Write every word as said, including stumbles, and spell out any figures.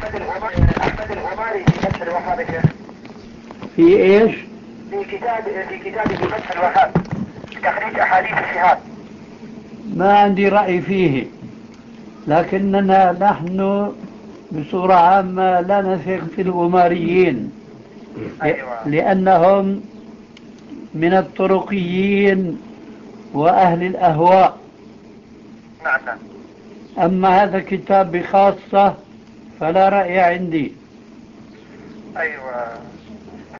أحمد الغماري أحمد الغماري في فتح الوهاب يا شيخ. في إيش؟ في كتاب في كتابه في فتح الوهاب تخريج أحاديث الشهاد. ما عندي رأي فيه، لكننا نحن بصورة عامة لا نثق في الغماريين. أيوة. لأنهم من الطرقيين وأهل الأهواء. نعم نعم. أما هذا الكتاب بخاصة فلا رأي عندي. أيوة.